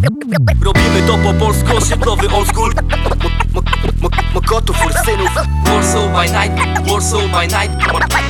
Robimy to po polsku, osiedlowy old school. Mokotów, ursynów. Warsaw by night, Warsaw by night.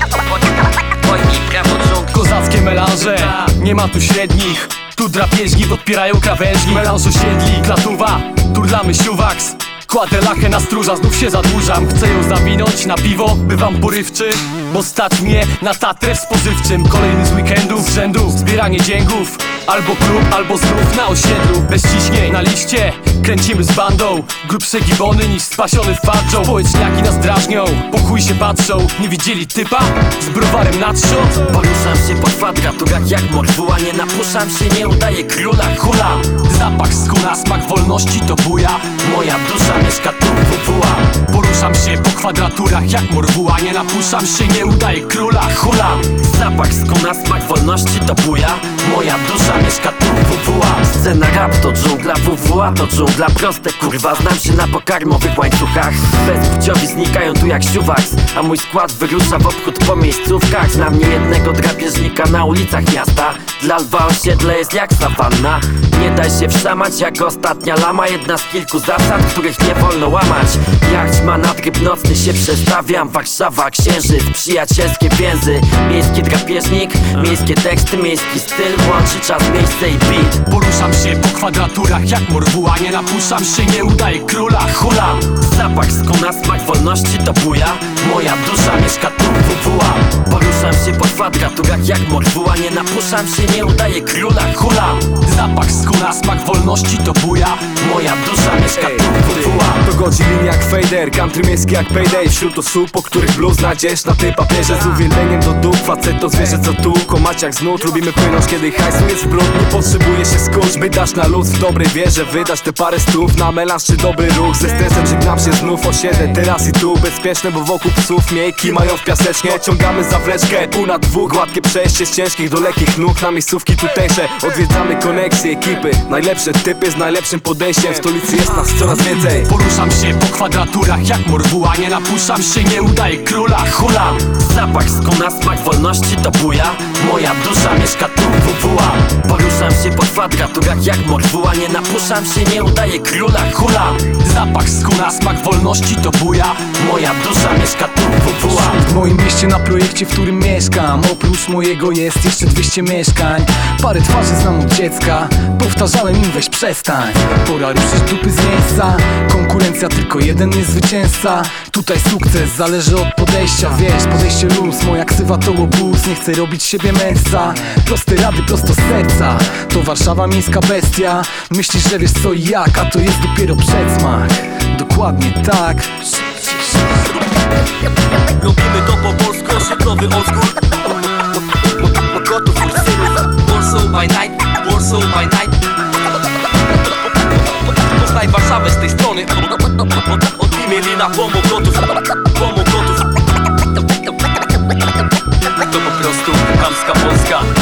Kozackie melanże, nie ma tu średnich. Tu drapieżni podpierają krawężni. Melanż osiedli, klatuwa, turlamy siuwaks. Kładę lachę na stróża, znów się zadłużam. Chcę ją zawinąć na piwo, bywam porywczy, bo stać mnie na Tatrę w spożywczym. Kolejny z weekendów z rzędu, zbieranie dzięgów. Albo klub, albo znów na osiedlu. Bez ciśnień na liście, kręcimy z bandą. Grubsze gibony niż spasiony fadżą. Społeczniaki nas drażnią, po chuj się patrzą. Nie widzieli typa z browarem nad trzon. Poruszam się po kwadraturach jak morfuła. Nie napuszczam się, nie udaję króla. Hula, zapach skóra, smak wolności to buja. Moja dusza mieszka tu wuwuła. Poruszam się po kwadraturach jak morfuła. Nie napuszczam się, nie udaję króla. Hula, Zapach skóra, smak wolności to buja. Moja dusza mieszka tu wuwuła. Scena rap to dżungla, wuwuła to dżungla. Proste kurwa, znam się na pokarmowych łańcuchach. Bezpłciowi znikają tu jak siuwaks, a mój skład wyrusza w obchód po miejscówkach. Znam niejednego drapieżnika na ulicach miasta. Dla lwa osiedle jest jak sawanna. Nie daj się wszamać jak ostatnia lama. Jedna z kilku zasad, których nie wolno łamać. Jacht ma na tryb nocny, się przestawiam. Warszawa, księżyc, przyjacielskie więzy. Miejski drapieżnik, miejskie teksty, miejski styl. Łączy czas, miejsce i beat. poruszam się po kwadraturach jak morfuła. Nie napuszczam się, nie udaję króla. Hula, Zapach skóra, smak wolności to buja. Moja dusza mieszka tu wuwuła. Poruszam się po kwadraturach jak morfuła. Nie napuszczam się, nie udaję króla. hula, zapach skóra, smak wolności to buja. Moja dusza mieszka tu wuwuła. To godzi lin jak fader, country miejski jak payday. Wśród osób, po których blues znajdziesz na tej papierze. Z uwielbieniem do duch, facet to zwierzę co tu komać jak znów. Lubimy płynąć, kiedy hajsu jest brud. Nie potrzebuje się skuć, by dać na luz. W dobrej wierze wydać te parę stów na melanż czy dobry ruch. Ze stresem żegnam się znów, osiedle teraz i tu. Bezpieczne, bo wokół psów miejki mają w piasecznie. Ciągamy zawleczkę, pół na dwóch. Gładkie przejście z ciężkich do lekkich nóg. Na miejscówki tutejsze odwiedzamy koneksje, ekipy. Najlepsze typy z najlepszym podejściem. W stolicy jest nas coraz więcej. Poruszam się po kwadraturach jak morfuła. Nie napuszczam się, nie udaję króla. Hula, Zapach skóra, smak wolności to buja. Moja dusza mieszka tu wuwuła. Poruszam się po kwadraturach jak morfuła. Nie napuszczam się, nie udaję króla. hula, zapach skóra, smak wolności to buja. Moja dusza mieszka tu wuwuła. W moim mieście na projekcie, w którym mieszkam, oprócz mojego jest jeszcze 200 mieszkań. Parę twarzy znam od dziecka, powtarzałem im weź przestań. Pora ruszyć dupy z miejsca, konkurencja tylko jeden jest zwycięzca. Tutaj sukces zależy od podejścia, wiesz, podejście luz. Moja ksywa to obóz, nie chcę robić siebie mędrca. Proste rady prosto z serca, to Warszawa miejska bestia. Myślisz, że wiesz co i jak, a to jest dopiero przedsmak. Dokładnie tak. Robimy to po polsku, osiedlowy old school. Mokotów, ursynów. Warsaw by night, Warsaw by night. Poznaj Warszawę z tej strony. Od Imielina po Mokotów. Po Mokotów. To po prostu chamska Polska.